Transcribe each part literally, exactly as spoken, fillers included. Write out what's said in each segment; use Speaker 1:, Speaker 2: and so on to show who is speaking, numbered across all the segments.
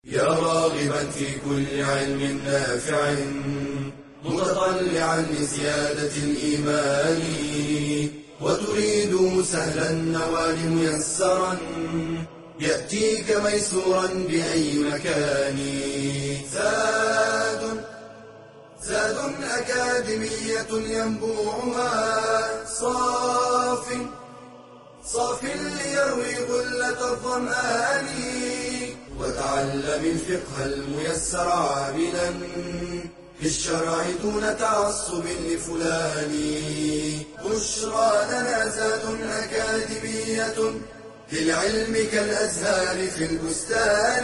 Speaker 1: يا راغبا في كل علم نافع متطلعا لزيادة الإيمان وتريد سهلا النوال ميسرا يأتيك ميسورا بأي مكان. زاد زاد أكاديمية ينبوعها صاف صاف ليروي غلة الظمآن وتعلم الفقه الميسر عاملا في الشرع دون تعصب لفلان. بشرى لنا زاد أكاديمية للعلم كالأزهار في البستان.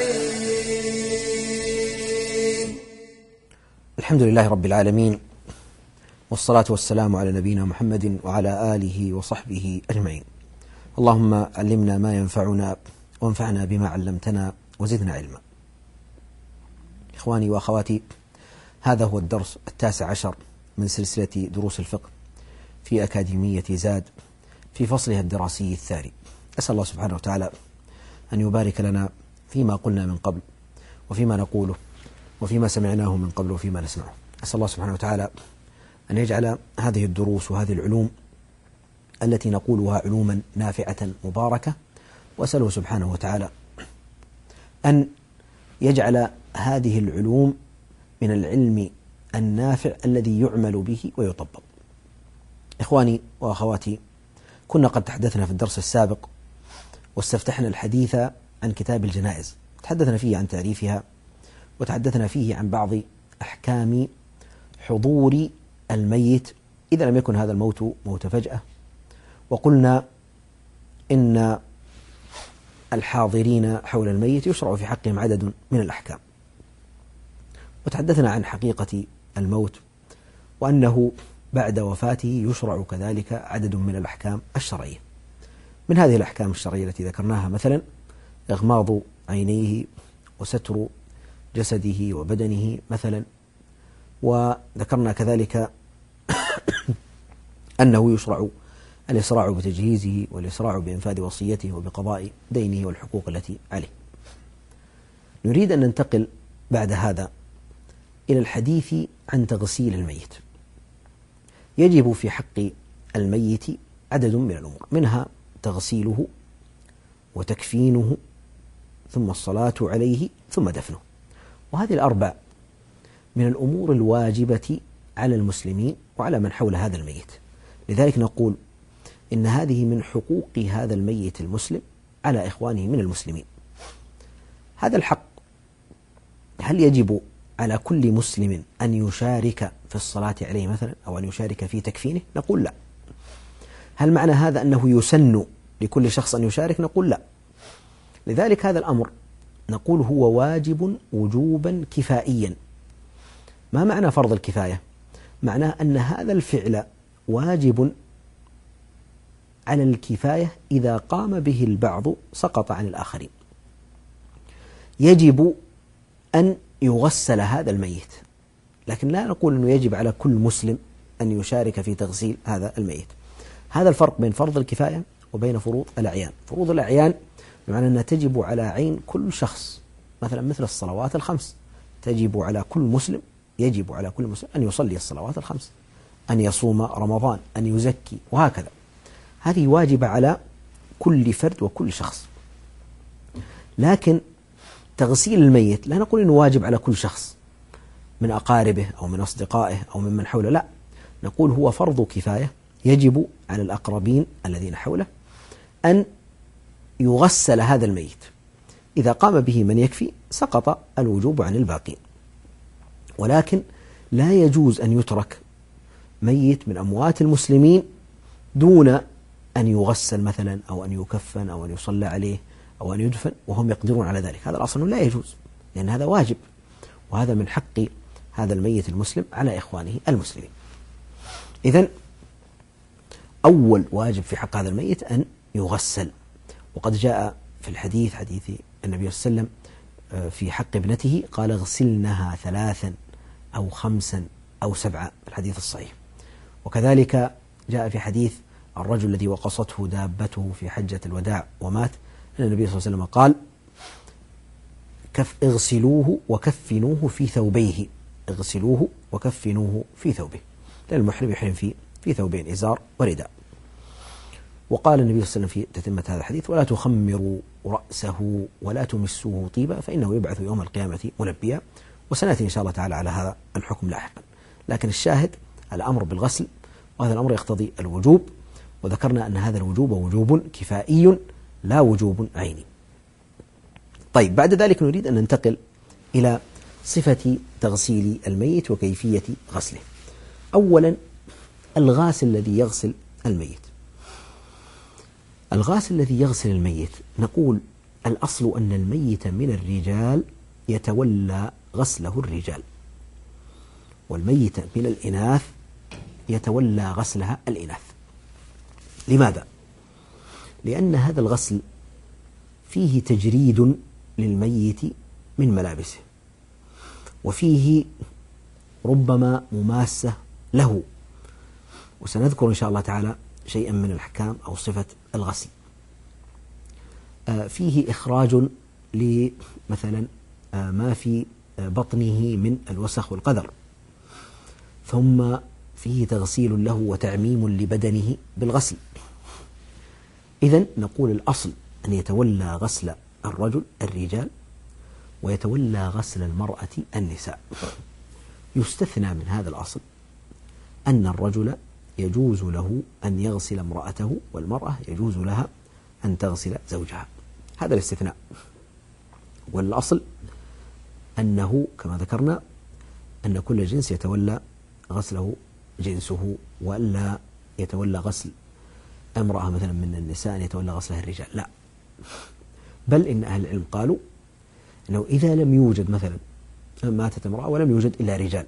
Speaker 2: الحمد لله رب العالمين، والصلاة والسلام على نبينا محمد وعلى آله وصحبه أجمعين. اللهم علمنا ما ينفعنا وانفعنا بما علمتنا وزدنا علما. إخواني وأخواتي، هذا هو الدرس التاسع عشر من سلسلة دروس الفقه في أكاديمية زاد في فصلها الدراسي الثاني. أسأل الله سبحانه وتعالى أن يبارك لنا فيما قلنا من قبل وفيما نقوله وفيما سمعناه من قبل وفيما نسمعه. أسأل الله سبحانه وتعالى أن يجعل هذه الدروس وهذه العلوم التي نقولها علوما نافعة مباركة، وأسأله سبحانه وتعالى أن يجعل هذه العلوم من العلم النافع الذي يعمل به ويطبق. إخواني وأخواتي، كنا قد تحدثنا في الدرس السابق واستفتحنا الحديث عن كتاب الجنائز، تحدثنا فيه عن تعريفها وتحدثنا فيه عن بعض أحكام حضور الميت إذا لم يكن هذا الموت موت فجأة، وقلنا إن الحاضرين حول الميت يشرع في حقهم عدد من الأحكام، وتحدثنا عن حقيقة الموت وأنه بعد وفاته يشرع كذلك عدد من الأحكام الشرعية. من هذه الأحكام الشرعية التي ذكرناها مثلا إغماض عينيه وستر جسده وبدنه مثلا، وذكرنا كذلك أنه يشرع الإسراع بتجهيزه والإسراع بإنفاذ وصيته وبقضاء دينه والحقوق التي عليه. نريد أن ننتقل بعد هذا إلى الحديث عن تغسيل الميت. يجب في حق الميت عدد من الأمور، منها تغسيله وتكفينه ثم الصلاة عليه ثم دفنه، وهذه الأربع من الأمور الواجبة على المسلمين وعلى من حول هذا الميت. لذلك نقول إن هذه من حقوق هذا الميت المسلم على إخوانه من المسلمين. هذا الحق هل يجب على كل مسلم أن يشارك في الصلاة عليه مثلا أو أن يشارك في تكفينه؟ نقول لا. هل معنى هذا أنه يسن لكل شخص أن يشارك؟ نقول لا. لذلك هذا الأمر نقول هو واجب وجوبا كفائيا. ما معنى فرض الكفاية؟ معناه أن هذا الفعل واجب على الكفاية، إذا قام به البعض سقط عن الآخرين. يجب أن يغسل هذا الميت، لكن لا نقول أنه يجب على كل مسلم أن يشارك في تغسيل هذا الميت. هذا الفرق بين فرض الكفاية وبين فروض الأعيان. فروض الأعيان بمعنى أنها تجب على عين كل شخص، مثلا مثل الصلوات الخمس تجب على كل مسلم، يجب على كل مسلم أن يصلي الصلوات الخمس، أن يصوم رمضان، أن يزكي، وهكذا. هذه واجبة على كل فرد وكل شخص. لكن تغسيل الميت لا نقول إنه واجب على كل شخص من أقاربه أو من أصدقائه أو من من حوله، لا، نقول هو فرض كفاية يجب على الأقربين الذين حوله أن يغسل هذا الميت. إذا قام به من يكفي سقط الوجوب عن الباقين. ولكن لا يجوز أن يترك ميت من أموات المسلمين دون أن يغسل مثلا أو أن يكفن أو أن يصلى عليه أو أن يدفن وهم يقدرون على ذلك. هذا الأصل لا يجوز، لأن هذا واجب، وهذا من حق هذا الميت المسلم على إخوانه المسلمين. إذن أول واجب في حق هذا الميت أن يغسل. وقد جاء في الحديث حديث النبي صلى الله عليه وسلم في حق ابنته قال اغسلنها ثلاثا أو خمسا أو سبعا، الحديث الصحيح. وكذلك جاء في حديث الرجل الذي وقصته دابته في حجة الوداع ومات، أن النبي صلى الله عليه وسلم قال كف اغسلوه وكفنوه في ثوبيه، اغسلوه وكفنوه في ثوبه، لأن المحرم يحرم في في ثوبين، إزار ورداء. وقال النبي صلى الله عليه وسلم في تتمة هذا الحديث: ولا تخمروا رأسه ولا تمسوه طيبا فإنه يبعث يوم القيامة ملبيا. وسنأتي إن شاء الله تعالى على هذا الحكم لاحقا، لكن الشاهد الأمر بالغسل، وهذا الأمر يقتضي الوجوب، وذكرنا أن هذا الوجوب وجوب كفائي لا وجوب عيني. طيب، بعد ذلك نريد أن ننتقل إلى صفة تغسيل الميت وكيفية غسله. أولا، الغاسل الذي يغسل الميت. الغاسل الذي يغسل الميت، نقول الأصل أن الميت من الرجال يتولى غسله الرجال، والميت من الإناث يتولى غسلها الإناث. لماذا؟ لأن هذا الغسل فيه تجريد للميت من ملابسه، وفيه ربما مماسة له، وسنذكر إن شاء الله تعالى شيئا من الأحكام أو صفة الغسل. فيه إخراج لمثلا ما في بطنه من الوسخ والقذر، ثم فيه تغسيل له وتعميم لبدنه بالغسل. إذن نقول الأصل أن يتولى غسل الرجل الرجال، ويتولى غسل المرأة النساء. يستثنى من هذا الأصل أن الرجل يجوز له أن يغسل امرأته، والمرأة يجوز لها أن تغسل زوجها. هذا الاستثناء، والأصل أنه كما ذكرنا أن كل جنس يتولى غسله جنسه، وألا يتولى غسل امرأة مثلا من النساء أن يتولى غسلها الرجال، لا، بل إن أهل العلم قالوا أنه إذا لم يوجد مثلا ماتت امرأة ولم يوجد إلا رجال،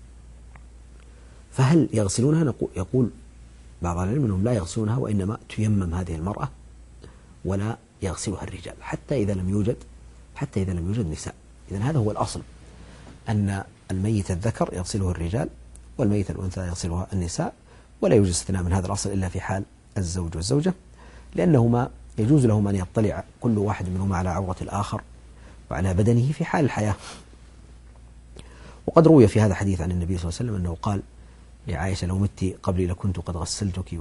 Speaker 2: فهل يغسلونها؟ يقول بعض العلم أنهم لا يغسلونها، وإنما تيمم هذه المرأة ولا يغسلها الرجال حتى إذا لم يوجد حتى إذا لم يوجد نساء. إذن هذا هو الأصل، أن الميت الذكر يغسله الرجال، والميت الأنثى يغسلها النساء، ولا يوجد استثناء من هذا الأصل إلا في حال الزوج والزوجة، لأنهما يجوز لهم أن يطلع كل واحد منهما على عورة الآخر وعلى بدنه في حال الحياة. وقد روي في هذا حديث عن النبي صلى الله عليه وسلم أنه قال لعائشة: لو مت قبلي لكنت قد غسلتك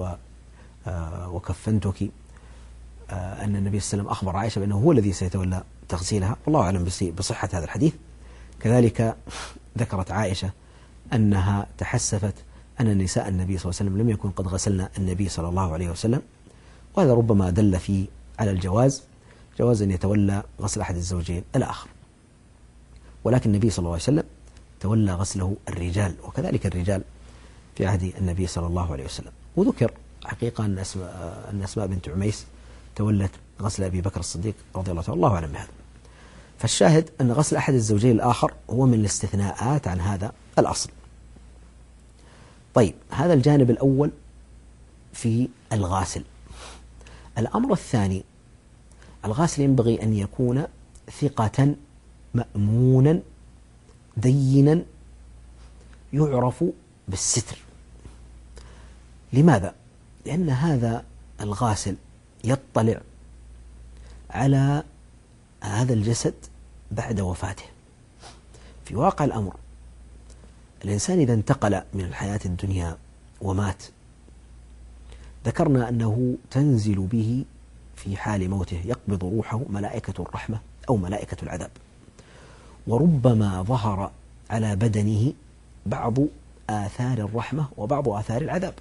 Speaker 2: وكفنتك، أن النبي صلى الله عليه وسلم أخبر عائشة بأنه هو الذي سيتولى تغسيلها، والله أعلم بصحة هذا الحديث. كذلك ذكرت عائشة أنها تحسفت أن نساء النبي صلى الله عليه وسلم لم يكن قد غسلنا النبي صلى الله عليه وسلم، وهذا ربما دل في على الجواز، جواز أن يتولى غسل أحد الزوجين الآخر، ولكن النبي صلى الله عليه وسلم تولى غسله الرجال، وكذلك الرجال في عهد النبي صلى الله عليه وسلم. وذكر حقيقة أن أسماء, أن أسماء بنت عميس تولت غسل أبي بكر الصديق رضي الله عنه، الله أعلم بهذا. فالشاهد أن غسل أحد الزوجين الآخر هو من الاستثناءات عن هذا الأصل. طيب، هذا الجانب الأول في الغاسل. الأمر الثاني، الغاسل ينبغي أن يكون ثقة مأمونا دينا يعرف بالستر. لماذا؟ لأن هذا الغاسل يطلع على هذا الجسد بعد وفاته. في واقع الأمر الإنسان إذا انتقل من الحياة الدنيا ومات، ذكرنا أنه تنزل به في حال موته يقبض روحه ملائكة الرحمة أو ملائكة العذاب، وربما ظهر على بدنه بعض آثار الرحمة وبعض آثار العذاب.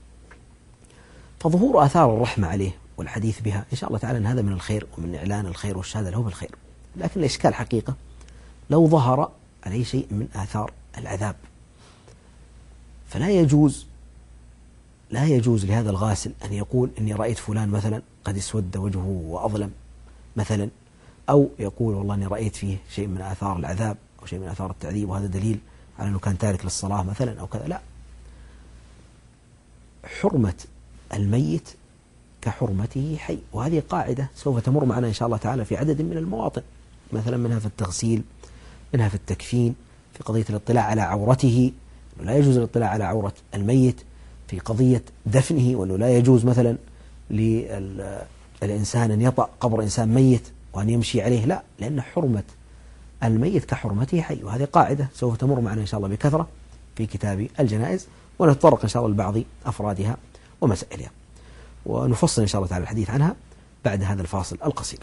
Speaker 2: فظهور آثار الرحمة عليه والحديث بها إن شاء الله تعالى أن هذا من الخير ومن إعلان الخير والشهادة له بالخير، لكن الإشكال حقيقة لو ظهر عليه شيء من آثار العذاب، فلا يجوز لا يجوز لهذا الغاسل أن يقول إني رأيت فلان مثلا قد اسود وجهه وأظلم مثلا، أو يقول والله إني رأيت فيه شيء من آثار العذاب أو شيء من آثار التعذيب وهذا دليل على أنه كان تارك للصلاة مثلا أو كذا. لا، حرمة الميت كحرمته حي، وهذه قاعدة سوف تمر معنا إن شاء الله تعالى في عدد من المواطن، مثلا منها في التغسيل، منها في التكفين، في قضية الاطلاع على عورته، لا يجوز الاطلاع على عورة الميت، في قضية دفنه، وأنه لا يجوز مثلا للإنسان أن يطأ قبر إنسان ميت وأن يمشي عليه، لا، لأن حرمة الميت كحرمته حي، وهذه قاعدة سوف تمر معنا إن شاء الله بكثرة في كتاب الجنائز، ونتطرق إن شاء الله لبعض أفرادها ومسائلها، ونفصل إن شاء الله تعالى الحديث عنها بعد هذا الفاصل القصير.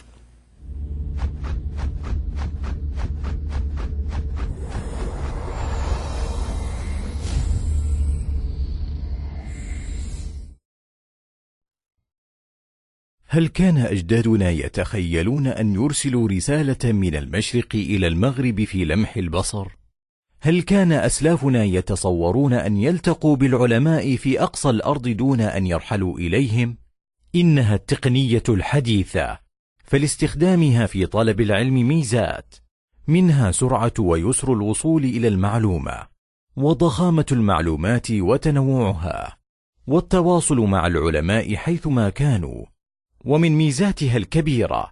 Speaker 3: هل كان أجدادنا يتخيلون أن يرسلوا رسالة من المشرق إلى المغرب في لمح البصر؟ هل كان أسلافنا يتصورون أن يلتقوا بالعلماء في أقصى الأرض دون أن يرحلوا إليهم؟ إنها التقنية الحديثة، فلاستخدامها في طلب العلم ميزات، منها سرعة ويسر الوصول إلى المعلومة، وضخامة المعلومات وتنوعها، والتواصل مع العلماء حيثما كانوا. ومن ميزاتها الكبيرة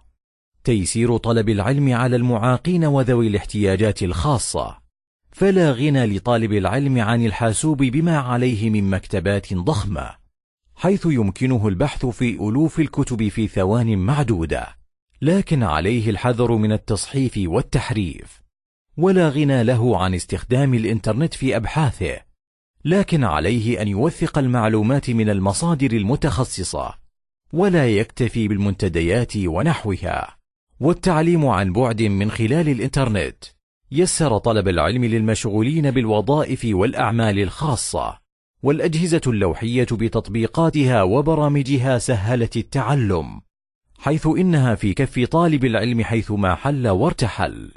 Speaker 3: تيسير طلب العلم على المعاقين وذوي الاحتياجات الخاصة، فلا غنى لطالب العلم عن الحاسوب بما عليه من مكتبات ضخمة، حيث يمكنه البحث في ألوف الكتب في ثوان معدودة، لكن عليه الحذر من التصحيف والتحريف. ولا غنى له عن استخدام الإنترنت في أبحاثه، لكن عليه أن يوثق المعلومات من المصادر المتخصصة، ولا يكتفي بالمنتديات ونحوها. والتعليم عن بعد من خلال الإنترنت يسر طلب العلم للمشغولين بالوظائف والأعمال الخاصة، والأجهزة اللوحية بتطبيقاتها وبرامجها سهلت التعلم، حيث إنها في كف طالب العلم حيثما حل وارتحل.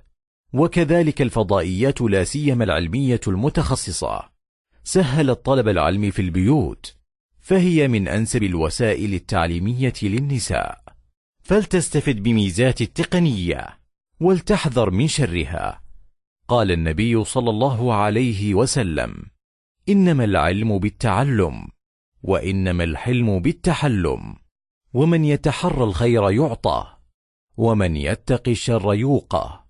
Speaker 3: وكذلك الفضائيات لا سيما العلمية المتخصصة سهلت طلب العلم في البيوت، فهي من أنسب الوسائل التعليمية للنساء، فلتستفد بميزات التقنية ولتحذر من شرها. قال النبي صلى الله عليه وسلم: إنما العلم بالتعلم، وإنما الحلم بالتحلم، ومن يتحرى الخير يعطى، ومن يتق الشر يوقى.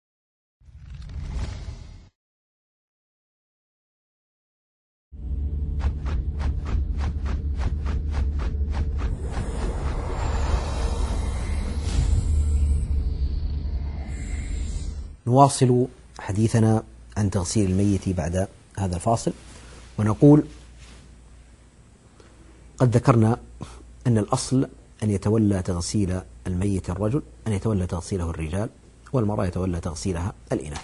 Speaker 2: نواصل حديثنا عن تغسيل الميت بعد هذا الفاصل، ونقول: قد ذكرنا أن الأصل أن يتولى تغسيل الميت الرجل، أن يتولى تغسيله الرجال، والمرأة يتولى تغسيلها الإناث.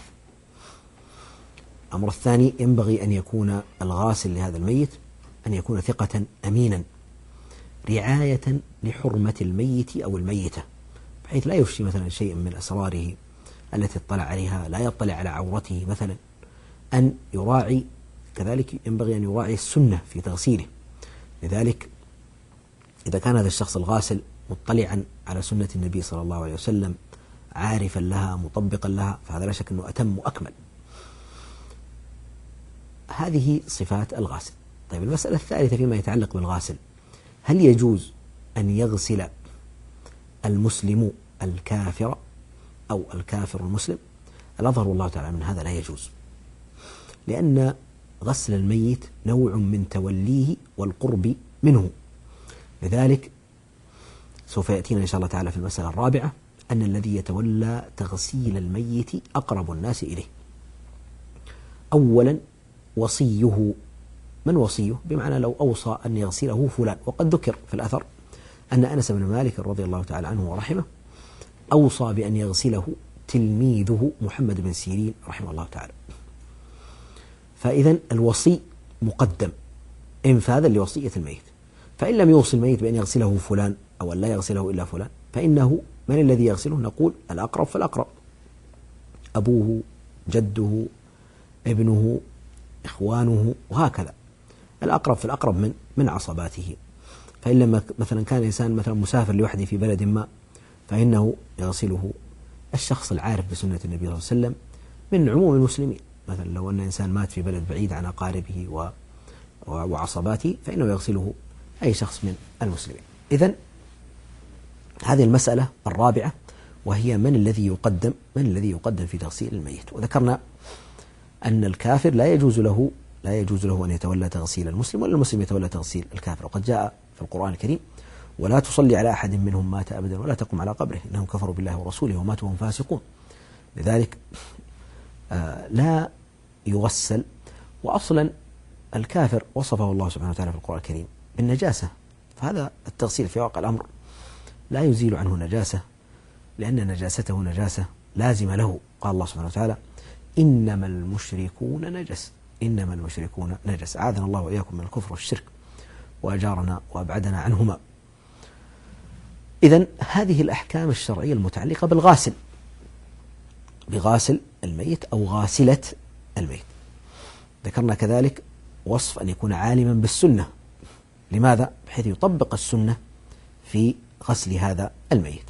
Speaker 2: الأمر الثاني: ينبغي أن يكون الغاسل لهذا الميت أن يكون ثقة أمينا، رعاية لحرمة الميت أو الميتة، بحيث لا يفشي مثلا شيء من أسراره التي اطلع عليها، لا يطلع على عورته مثلا. أن يراعي كذلك، ينبغي أن يراعي السنة في تغسيله. لذلك إذا كان هذا الشخص الغاسل مطلعا على سنة النبي صلى الله عليه وسلم، عارفا لها، مطبقا لها، فهذا لا شك أنه أتم وأكمل. هذه صفات الغاسل. طيب، المسألة الثالثة فيما يتعلق بالغاسل: هل يجوز أن يغسل المسلم الكافر أو الكافر المسلم؟ الأظهر والله تعالى من هذا لا يجوز، لأن غسل الميت نوع من توليه والقرب منه. لذلك سوف يأتينا إن شاء الله تعالى في المسألة الرابعة أن الذي يتولى تغسيل الميت أقرب الناس إليه. أولا وصيه. من وصيه؟ بمعنى لو أوصى أن يغسله فلان. وقد ذكر في الأثر أن أنس بن مالك رضي الله تعالى عنه ورحمه أوصى بأن يغسله تلميذه محمد بن سيرين رحمه الله تعالى. فإذا الوصي مقدم إنفاذا لوصية الميت. فإن لم يوصي الميت بأن يغسله فلان أو أن لا يغسله إلا فلان، فإنه من الذي يغسله؟ نقول الأقرب فالأقرب، أبوه، جده، ابنه، إخوانه، وهكذا. الأقرب فالأقرب من من عصباته. فإن لما مثلا كان الإنسان مثلا مسافر لوحده في بلد ما، فإنه يغسله الشخص العارف بسنة النبي صلى الله عليه وسلم من عموم المسلمين. مثلا لو أن إنسان مات في بلد بعيد عن أقاربه وعصباته، فإنه يغسله أي شخص من المسلمين. إذن هذه المسألة الرابعة، وهي من الذي يقدم من الذي يقدم في تغسيل الميت. وذكرنا أن الكافر لا يجوز له لا يجوز له أن يتولى تغسيل المسلم، ولا المسلم يتولى تغسيل الكافر. وقد جاء في القرآن الكريم: ولا تصلي على أحد منهم مات أبدا ولا تقم على قبره إنهم كفروا بالله ورسوله وماتوا وهم فاسقون. لذلك لا يغسل. وأصلا الكافر وصفه الله سبحانه وتعالى في القرآن الكريم بالنجاسة، فهذا التغسيل في واقع الأمر لا يزيل عنه نجاسة، لأن نجاسته نجاسة لازمة له. قال الله سبحانه وتعالى: إنما المشركون نجس، إنما المشركون نجس. أعاذنا الله وإياكم من الكفر والشرك وأجارنا وأبعدنا عنهما. إذن هذه الأحكام الشرعية المتعلقة بالغاسل، بغاسل الميت أو غاسلة الميت. ذكرنا كذلك وصف أن يكون عالما بالسنة. لماذا؟ بحيث يطبق السنة في غسل هذا الميت.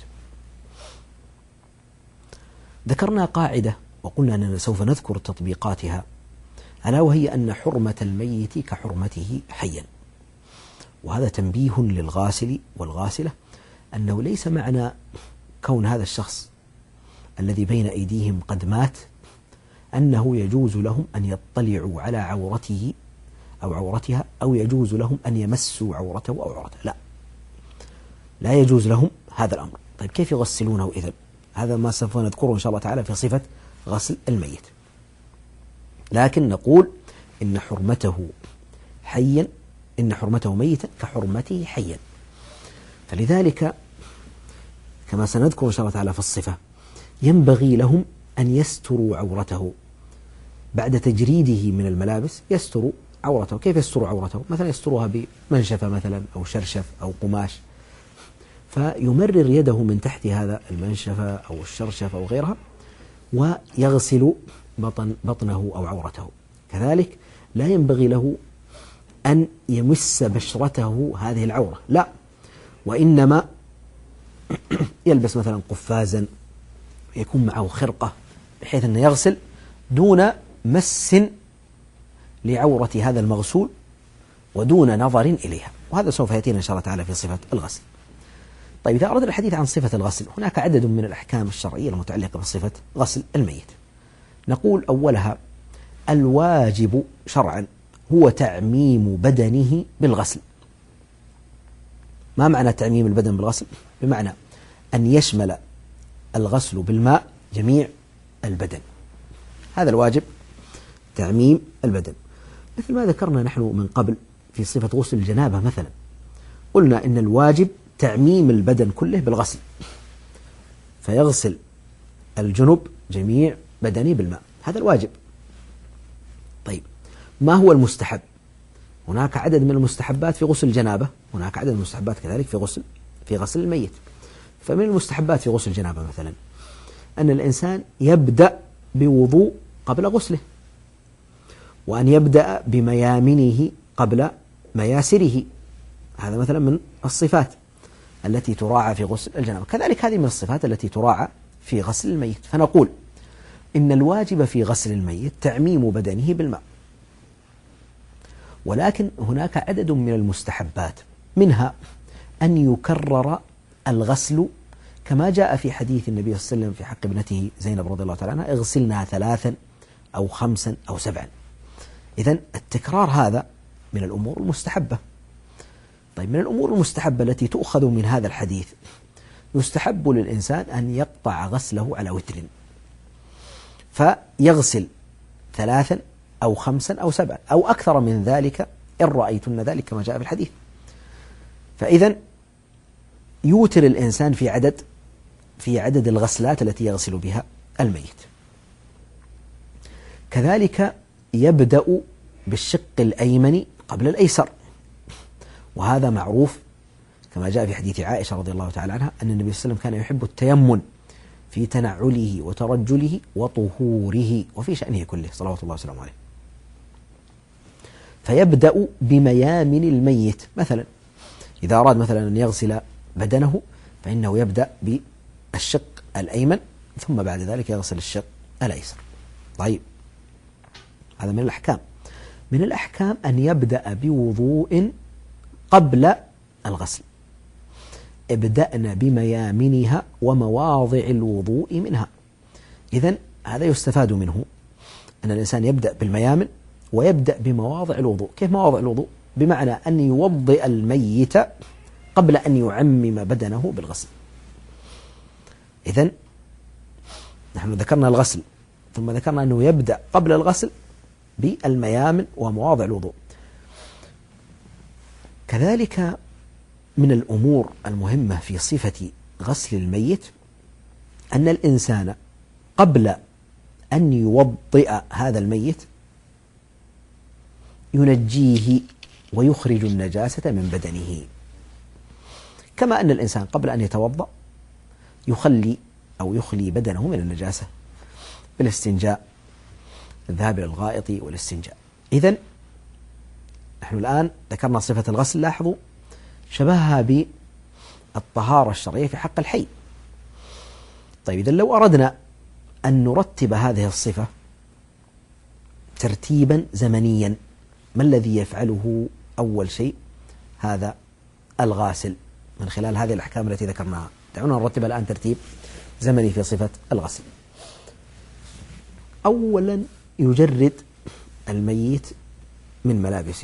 Speaker 2: ذكرنا قاعدة وقلنا أننا سوف نذكر تطبيقاتها، ألا وهي أن حرمة الميت كحرمته حيا. وهذا تنبيه للغاسل والغاسلة أنه ليس معنى كون هذا الشخص الذي بين أيديهم قد مات أنه يجوز لهم أن يطلعوا على عورته أو عورتها، أو يجوز لهم أن يمسوا عورته أو عورته. لا، لا يجوز لهم هذا الأمر. طيب كيف يغسلونه إذن؟ هذا ما سوف نذكره إن شاء الله تعالى في صفة غسل الميت. لكن نقول إن حرمته حيا، إن حرمته ميتا كحرمته حيا. فلذلك كما سنذكر إن شاء الله تعالى في الصفة ينبغي لهم أن يستروا عورته بعد تجريده من الملابس. يستروا عورته. كيف يستروا عورته؟ مثلا يستروها بمنشفة مثلا أو شرشف أو قماش، فيمرر يده من تحت هذا المنشفة أو الشرشف أو غيرها ويغسل بطن بطنه أو عورته. كذلك لا ينبغي له أن يمس بشرته هذه العورة، لا، وإنما يلبس مثلا قفازا، يكون معه خرقة، بحيث أنه يغسل دون مس لعورة هذا المغسول ودون نظر إليها. وهذا سوف يأتينا إن شاء الله تعالى في صفة الغسل. طيب إذا أردنا الحديث عن صفة الغسل، هناك عدد من الأحكام الشرعية المتعلقة بصفة غسل الميت. نقول أولها الواجب شرعا هو تعميم بدنه بالغسل. ما معنى تعميم البدن بالغسل؟ بمعنى أن يشمل الغسل بالماء جميع البدن. هذا الواجب، تعميم البدن. مثل ما ذكرنا نحن من قبل في صفة غسل الجنابة مثلا، قلنا إن الواجب تعميم البدن كله بالغسل، فيغسل الجنب جميع بدنه بالماء، هذا الواجب. طيب ما هو المستحب؟ هناك عدد من المستحبات في غسل الجنابة، هناك عدد من المستحبات كذلك في غسل في غسل الميت. فمن المستحبات في غسل الجنابة مثلا أن الإنسان يبدأ بوضوء قبل غسله، وأن يبدأ بميامنه قبل مياسره. هذا مثلا من الصفات التي تراعى في غسل الجنابة. كذلك هذه من الصفات التي تراعى في غسل الميت. فنقول إن الواجب في غسل الميت تعميم بدنه بالماء، ولكن هناك عدد من المستحبات، منها أن يكرر الغسل كما جاء في حديث النبي صلى الله عليه وسلم في حق ابنته زينب رضي الله تعالى عنها: اغسلنا ثلاثا أو خمسا أو سبعا. إذن التكرار هذا من الأمور المستحبة. طيب من الأمور المستحبة التي تؤخذ من هذا الحديث، يستحب للإنسان أن يقطع غسله على وتر، فيغسل ثلاثا أو خمسا أو سبعا أو أكثر من ذلك إن رأيتن ذلك كما جاء في الحديث. فإذا يوتر الإنسان في عدد في عدد الغسلات التي يغسل بها الميت. كذلك يبدأ بالشق الأيمن قبل الأيسر، وهذا معروف كما جاء في حديث عائشة رضي الله تعالى عنها أن النبي صلى الله عليه وسلم كان يحب التيمن في تنعله وترجله وطهوره وفي شأنه كله صلوات الله وسلامه عليه. فيبدأ بميامن الميت، مثلا إذا أراد مثلا أن يغسل بدنه فإنه يبدأ بالشق الأيمن ثم بعد ذلك يغسل الشق الأيسر. طيب هذا من الأحكام. من الأحكام أن يبدأ بوضوء قبل الغسل. ابدأنا بميامنها ومواضع الوضوء منها. إذن هذا يستفاد منه أن الإنسان يبدأ بالميامن ويبدأ بمواضع الوضوء. كيف مواضع الوضوء؟ بمعنى أن يوضئ الميت قبل أن يعمم بدنه بالغسل. إذن نحن ذكرنا الغسل، ثم ذكرنا أنه يبدأ قبل الغسل بالميامن ومواضع الوضوء. كذلك من الأمور المهمة في صفة غسل الميت أن الإنسان قبل أن يوضئ هذا الميت ينجيه ويخرج النجاسة من بدنه، كما أن الإنسان قبل أن يتوضأ يخلي أو يخلي بدنه من النجاسة بالاستنجاء، الذهاب إلى الغائط والاستنجاء. إذن نحن الآن ذكرنا صفة الغسل، لاحظوا شبهها بالطهارة الشرعية في حق الحي. طيب إذن لو أردنا أن نرتب هذه الصفة ترتيبا زمنيا، ما الذي يفعله أول شيء هذا الغاسل من خلال هذه الأحكام التي ذكرناها؟ دعونا نرتب الآن ترتيب زمني في صفة الغسل. أولا يجرد الميت من ملابسه.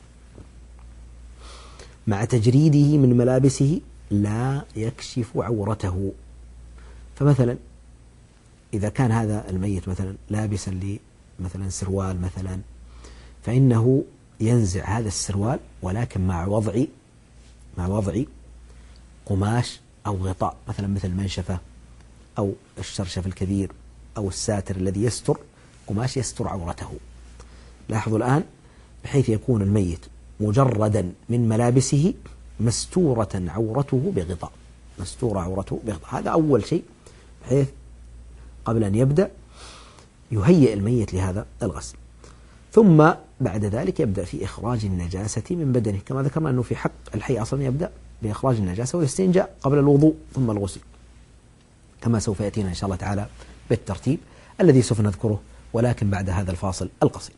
Speaker 2: مع تجريده من ملابسه لا يكشف عورته. فمثلا إذا كان هذا الميت مثلا لابسا لي مثلا سروال مثلا، فإنه ينزع هذا السروال ولكن مع وضع مع وضع قماش أو غطاء، مثلا مثل المنشفة أو الشرشف الكبير أو الساتر الذي يستر قماش يستر عورته. لاحظوا الآن بحيث يكون الميت مجردا من ملابسه مستورة عورته بغطاء، مستورة عورته بغطاء. هذا أول شيء، بحيث قبل أن يبدأ يهيئ الميت لهذا الغسل. ثم بعد ذلك يبدأ في إخراج النجاسة من بدنه، كما ذكرنا أنه في حق الحي أصلا يبدأ بإخراج النجاسة والاستنجاء قبل الوضوء ثم الغسل، كما سوف يأتينا إن شاء الله تعالى بالترتيب الذي سوف نذكره، ولكن بعد هذا الفاصل القصير.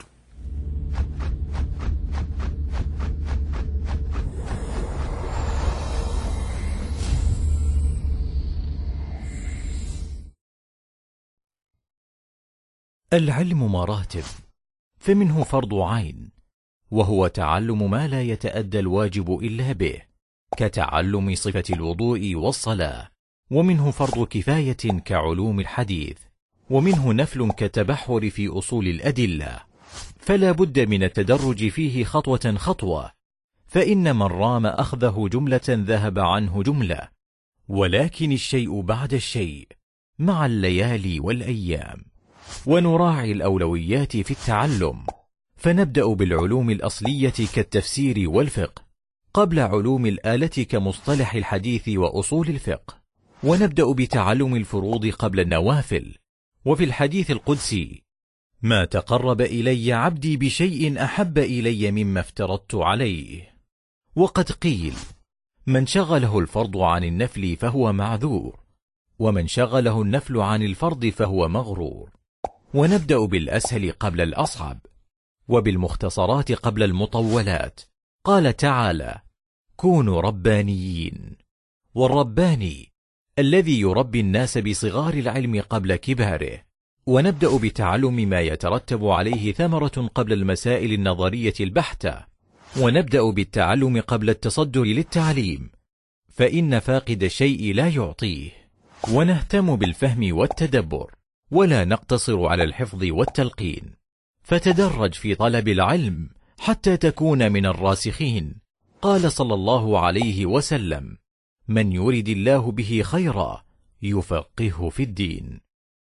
Speaker 3: العلم مراتب، فمنه فرض عين وهو تعلم ما لا يتأدى الواجب إلا به كتعلم صفة الوضوء والصلاة، ومنه فرض كفاية كعلوم الحديث، ومنه نفل كالتبحر في أصول الأدلة، فلا بد من التدرج فيه خطوة خطوة، فإن من رام أخذه جملة ذهب عنه جملة، ولكن الشيء بعد الشيء مع الليالي والأيام. ونراعي الأولويات في التعلم، فنبدأ بالعلوم الأصلية كالتفسير والفقه قبل علوم الآلة كمصطلح الحديث وأصول الفقه، ونبدأ بتعلم الفروض قبل النوافل. وفي الحديث القدسي: ما تقرب إلي عبدي بشيء أحب إلي مما افترضت عليه. وقد قيل: من شغله الفرض عن النفل فهو معذور، ومن شغله النفل عن الفرض فهو مغرور. ونبدأ بالأسهل قبل الأصعب، وبالمختصرات قبل المطولات. قال تعالى: كونوا ربانيين. والرباني الذي يربي الناس بصغار العلم قبل كباره. ونبدأ بتعلم ما يترتب عليه ثمرة قبل المسائل النظرية البحتة. ونبدأ بالتعلم قبل التصدر للتعليم، فإن فاقد الشيء لا يعطيه. ونهتم بالفهم والتدبر، ولا نقتصر على الحفظ والتلقين، فتدرج في طلب العلم حتى تكون من الراسخين. قال صلى الله عليه وسلم: من يرد الله به خيرا يفقهه في الدين.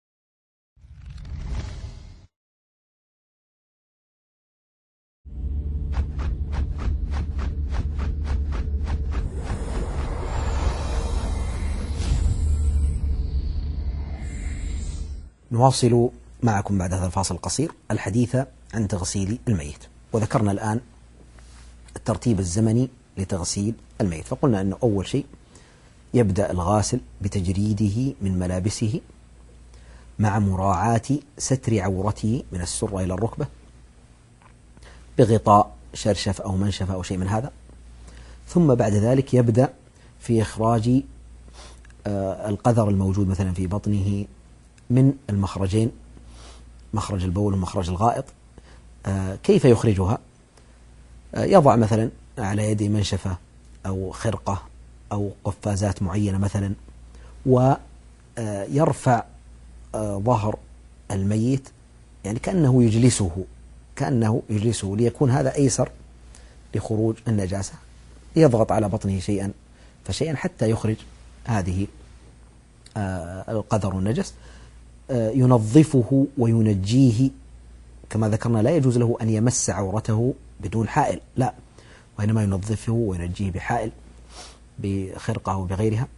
Speaker 2: نواصل معكم بعد هذا الفاصل القصير الحديث عن تغسيل الميت. وذكرنا الآن الترتيب الزمني لتغسيل الميت، فقلنا أنه أول شيء يبدأ الغاسل بتجريده من ملابسه مع مراعاة ستر عورته من السرة إلى الركبة بغطاء شرشف أو منشفة أو شيء من هذا. ثم بعد ذلك يبدأ في إخراج القذر الموجود مثلا في بطنه من المخرجين، مخرج البول ومخرج الغائط. كيف يخرجها؟ يضع مثلا على يده منشفة أو خرقة أو قفازات معينة مثلا، ويرفع ظهر الميت يعني كأنه يجلسه كأنه يجلسه ليكون هذا أيسر لخروج النجاسة، يضغط على بطنه شيئا فشيئا حتى يخرج هذه القذر والنجس، ينظفه وينجيه. كما ذكرنا لا يجوز له أن يمس عورته بدون حائل، لا، وإنما ينظفه وينجيه بحائل بخرقة أو بغيرها.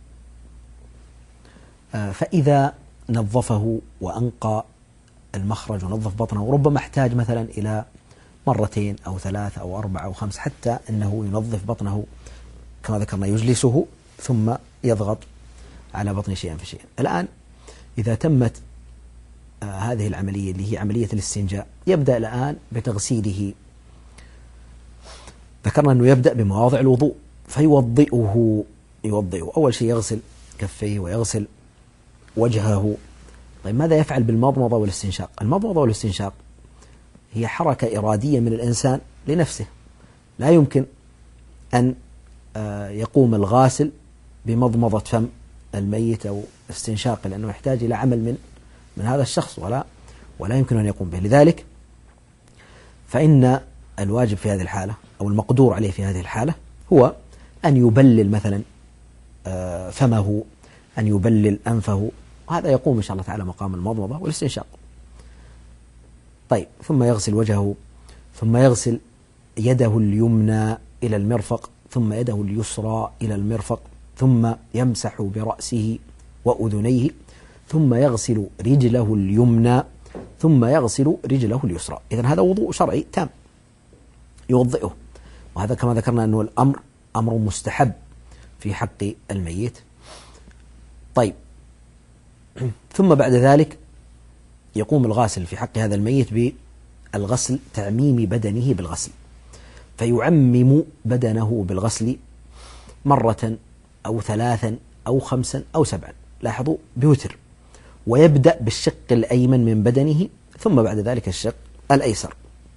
Speaker 2: فإذا نظفه وأنقى المخرج ونظف بطنه، ربما احتاج مثلا إلى مرتين أو ثلاث أو أربع أو خمس حتى أنه ينظف بطنه كما ذكرنا، يجلسه ثم يضغط على بطنه شيئا فشيئا. الآن إذا تمت آه هذه العملية اللي هي عملية الاستنجاء، يبدأ الآن بتغسيله. ذكرنا أنه يبدأ بمواضع الوضوء فيوضئه يوضئه أول شيء يغسل كفيه ويغسل وجهه. طيب ماذا يفعل بالمضمضة والاستنشاق؟ المضمضة والاستنشاق هي حركة إرادية من الإنسان لنفسه، لا يمكن أن يقوم الغاسل بمضمضة فم الميت أو استنشاق، لأنه يحتاج إلى عمل من من هذا الشخص ولا ولا يمكن أن يقوم به. لذلك فإن الواجب في هذه الحالة أو المقدور عليه في هذه الحالة هو أن يبلل مثلا فمه، أن يبلل أنفه، وهذا يقوم إن شاء الله تعالى مقام المضمضة والاستنشاق. طيب ثم يغسل وجهه، ثم يغسل يده اليمنى إلى المرفق، ثم يده اليسرى إلى المرفق، ثم يمسح برأسه وأذنيه، ثم يغسل رجله اليمنى، ثم يغسل رجله اليسرى. إذن هذا وضوء شرعي تام يوضئه، وهذا كما ذكرنا أنه الأمر أمر مستحب في حق الميت. طيب ثم بعد ذلك يقوم الغاسل في حق هذا الميت بالغسل، تعميم بدنه بالغسل، فيعمم بدنه بالغسل مرة أو ثلاثا أو خمسا أو سبعا، لاحظوا بوتر، ويبدأ بالشق الأيمن من بدنه ثم بعد ذلك الشق الأيسر،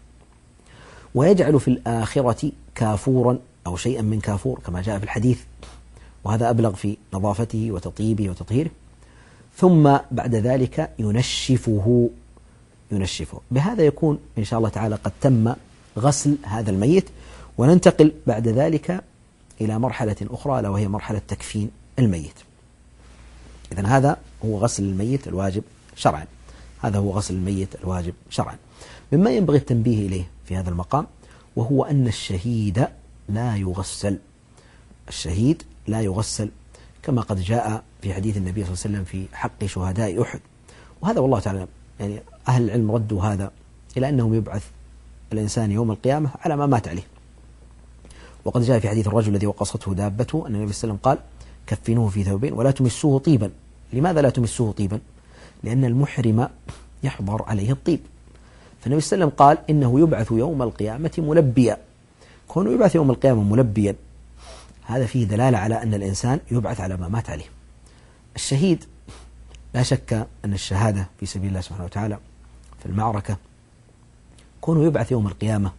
Speaker 2: ويجعل في الآخرة كافورا أو شيئا من كافور كما جاء في الحديث، وهذا أبلغ في نظافته وتطيبه وتطهيره. ثم بعد ذلك ينشفه ينشفه بهذا يكون إن شاء الله تعالى قد تم غسل هذا الميت. وننتقل بعد ذلك إلى مرحلة أخرى، ألا وهي مرحلة تكفين الميت. إذن هذا هو غسل الميت الواجب شرعا، هذا هو غسل الميت الواجب شرعا. مما ينبغي التنبيه إليه في هذا المقام وهو أن الشهيد لا يغسل، الشهيد لا يغسل كما قد جاء في حديث النبي صلى الله عليه وسلم في حق شهداء أحد. وهذا والله تعالى يعني أهل العلم ردوا هذا إلى أنه يبعث الإنسان يوم القيامة على ما مات عليه. وقد جاء في حديث الرجل الذي وقصته دابته أن النبي صلى الله عليه وسلم قال كفنوه في ثوبين ولا تمسوه طيبا. لماذا لا تمسوه طيبا؟ لأن المحرم يحضر عليه الطيب، فالنبي صلى الله عليه وسلم قال إنه يبعث يوم القيامة ملبيا. كونه يبعث يوم القيامة ملبيا هذا فيه دلالة على أن الإنسان يبعث على ما مات عليه. الشهيد لا شك أن الشهادة في سبيل الله سبحانه وتعالى في المعركة، كونه يبعث يوم القيامة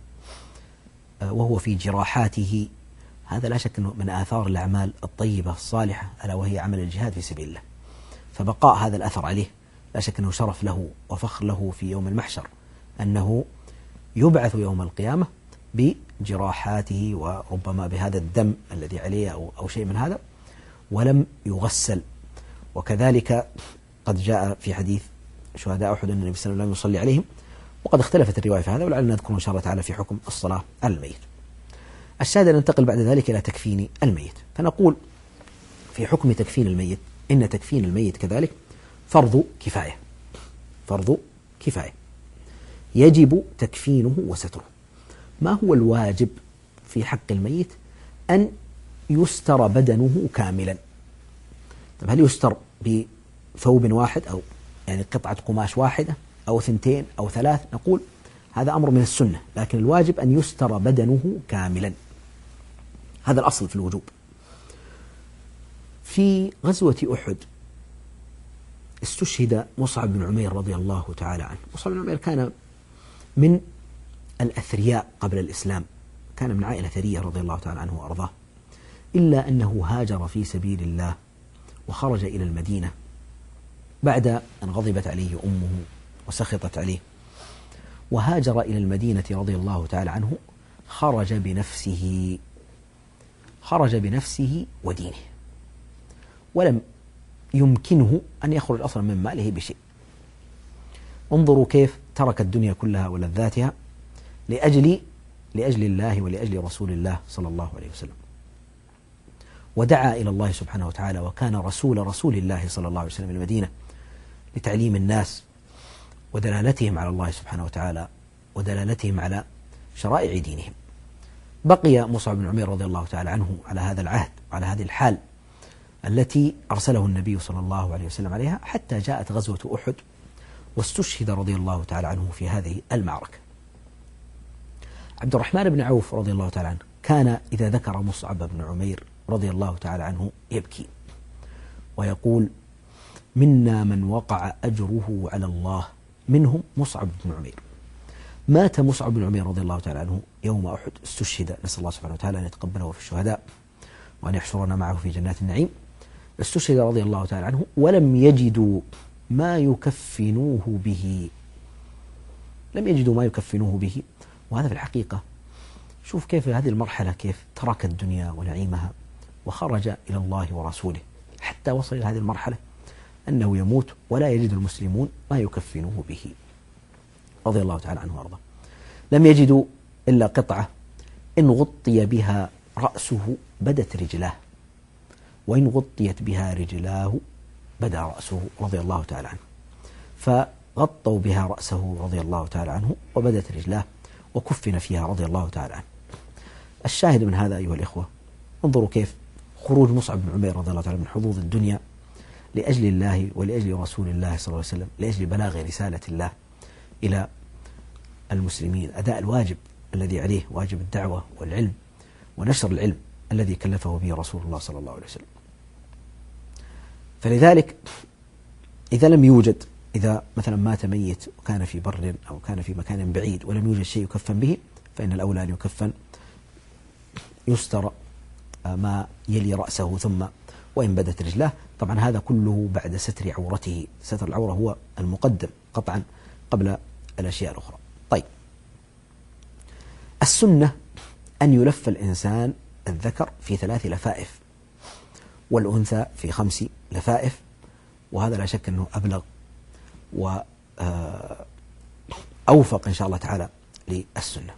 Speaker 2: وهو في جراحاته، هذا لا شك أنه من آثار الأعمال الطيبة الصالحة، ألا وهي عمل الجهاد في سبيل الله. فبقاء هذا الأثر عليه لا شك أنه شرف له وفخر له في يوم المحشر، أنه يبعث يوم القيامة بجراحاته وربما بهذا الدم الذي عليه أو, أو شيء من هذا ولم يغسل. وكذلك قد جاء في حديث شهداء أحد أن النبي صلى الله عليه وسلم لم يصلي عليهم، وقد اختلفت الرواية في هذا، ولعلنا نذكر إن شاء الله تعالى في حكم الصلاة على الميت. الشاهد ننتقل بعد ذلك إلى تكفين الميت، فنقول في حكم تكفين الميت إن تكفين الميت كذلك فرض كفاية، فرض كفاية يجب تكفينه وستره. ما هو الواجب في حق الميت؟ أن يستر بدنه كاملا. طيب هل يستر بثوب واحد أو يعني قطعة قماش واحدة أو ثنتين أو ثلاث؟ نقول هذا أمر من السنة، لكن الواجب أن يستر بدنه كاملا، هذا الأصل في الوجوب. في غزوة أحد استشهد مصعب بن عمير رضي الله تعالى عنه. مصعب بن عمير كان من الأثرياء قبل الإسلام، كان من عائلة ثرية رضي الله تعالى عنه وأرضاه، إلا أنه هاجر في سبيل الله وخرج إلى المدينة بعد أن غضبت عليه أمه وسخطت عليه وهاجر إلى المدينة رضي الله تعالى عنه، خرج بنفسه خرج بنفسه ودينه، ولم يمكنه أن يخرج أصلا من ماله بشيء. انظروا كيف ترك الدنيا كلها ولذاتها لأجل لأجل الله ولأجل رسول الله صلى الله عليه وسلم، ودعا إلى الله سبحانه وتعالى، وكان رسول رسول الله صلى الله عليه وسلم في المدينة لتعليم الناس ودلالتهم على الله سبحانه وتعالى ودلالتهم على شرائع دينهم. بقي مصعب بن عمير رضي الله تعالى عنه على هذا العهد وعلى هذه الحال التي أرسله النبي صلى الله عليه وسلم عليها، حتى جاءت غزوة أحد واستشهد رضي الله تعالى عنه في هذه المعركة. عبد الرحمن بن عوف رضي الله تعالى عنه كان إذا ذكر مصعب بن عمير رضي الله تعالى عنه يبكي ويقول: منا من وقع أجره على الله، منهم مصعب بن عمير. مات مصعب بن عمير رضي الله تعالى عنه يوم أحد، استشهد، نسأل الله سبحانه وتعالى أن يتقبله في الشهداء وأن يحشرنا معه في جنات النعيم. استشهد رضي الله تعالى عنه ولم يجدوا ما يكفنوه به، لم يجدوا ما يكفنوه به. وهذا في الحقيقة، شوف كيف هذه المرحلة كيف ترك الدنيا ونعيمها وخرج إلى الله ورسوله، حتى وصل إلى هذه المرحلة أنه يموت ولا يجد المسلمون ما يكفنوه به رضي الله تعالى عنه وارضاه. لم يجدوا إلا قطعة إن غطي بها رأسه بدت رجلاه، وإن غطيت بها رجلاه بدا رأسه رضي الله تعالى عنه، فغطوا بها رأسه رضي الله تعالى عنه وبدت رجلاه وكفن فيها رضي الله تعالى عنه. الشاهد من هذا أيها الإخوة، انظروا كيف خروج مصعب بن عمير رضي الله تعالى من حظوظ الدنيا لأجل الله ولأجل رسول الله صلى الله عليه وسلم، لأجل بلاغ رسالة الله إلى المسلمين، أداء الواجب الذي عليه، واجب الدعوة والعلم ونشر العلم الذي كلفه به رسول الله صلى الله عليه وسلم. فلذلك إذا لم يوجد، إذا مثلا مات ميت وكان في بر أو كان في مكان بعيد ولم يوجد شيء يكفن به، فإن الأولى أن يكفن يستر ما يلي رأسه ثم وإن بدت رجلاه. طبعا هذا كله بعد ستر عورته، ستر العورة هو المقدم قطعا قبل الأشياء الأخرى. طيب، السنة أن يلف الإنسان الذكر في ثلاث لفائف والأنثى في خمس لفائف، وهذا لا شك أنه أبلغ وأوفق إن شاء الله تعالى للسنة.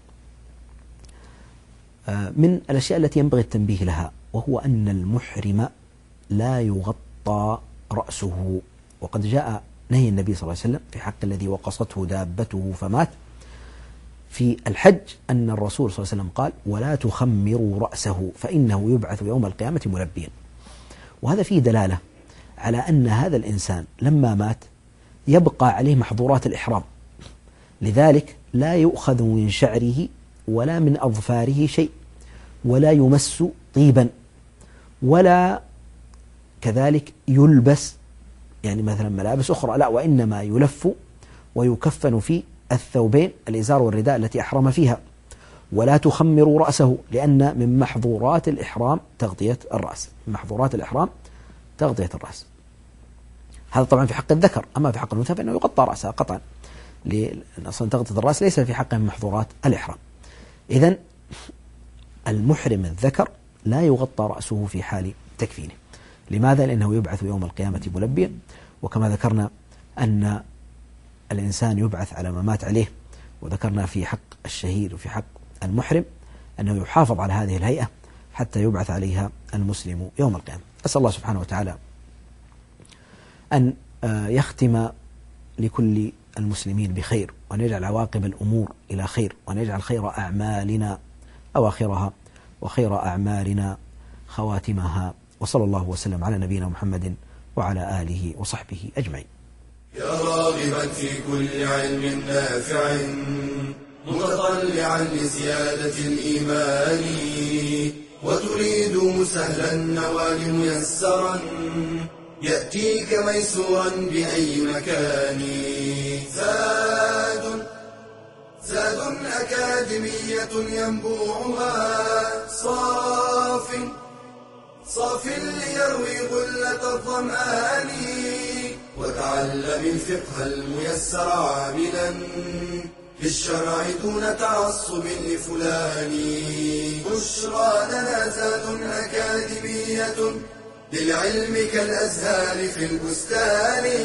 Speaker 2: من الأشياء التي ينبغي التنبيه لها وهو أن المحرم لا يغطى رأسه، وقد جاء نهي النبي صلى الله عليه وسلم في حق الذي وقصته دابته فمات في الحج، أن الرسول صلى الله عليه وسلم قال: ولا تخمروا رأسه فإنه يبعث يوم القيامة ملبيا. وهذا فيه دلالة على أن هذا الإنسان لما مات يبقى عليه محظورات الإحرام، لذلك لا يؤخذ من شعره ولا من أظفاره شيء، ولا يمس طيبا، ولا كذلك يلبس يعني مثلا ملابس أخرى، لا، وإنما يلف ويكفن في الثوبين الإزار والرداء التي أحرم فيها. ولا تخمروا رأسه، لأن من محظورات الإحرام تغطية الرأس، من محظورات الإحرام تغطية الرأس. هذا طبعا في حق الذكر، أما في حق الأنثى فإنه يغطى رأسها قطعا، لأن أصلا تغطية الرأس ليس في حقه من محظورات الإحرام. إذن المحرم الذكر لا يغطى رأسه في حال تكفينه. لماذا؟ لأنه يبعث يوم القيامة ملبيا، وكما ذكرنا أن الإنسان يبعث على ما مات عليه، وذكرنا في حق الشهيد وفي حق المحرم أنه يحافظ على هذه الهيئة حتى يبعث عليها المسلم يوم القيامة. أسأل الله سبحانه وتعالى أن يختم لكل المسلمين بخير، وأن يجعل عواقب الأمور إلى خير، وأن يجعل خير أعمالنا أواخرها وخير أعمالنا خواتمها. وصلى الله وسلم على نبينا محمد وعلى آله وصحبه أجمعين.
Speaker 1: يا راغبا في كل علم نافع متطلعا لزيادة الإيمان، وتريد سهلا النوال ميسرا يأتيك ميسورا بأي مكان. زاد زاد أكاديمية ينبوعها صاف صاف ليروي غلة الظمآن. وتعلم الفقه الميسر عاملا بالشرع دون تعصب لفلان. بشرى لنا زاد أكاديمية للعلم كالأزهار في البستان.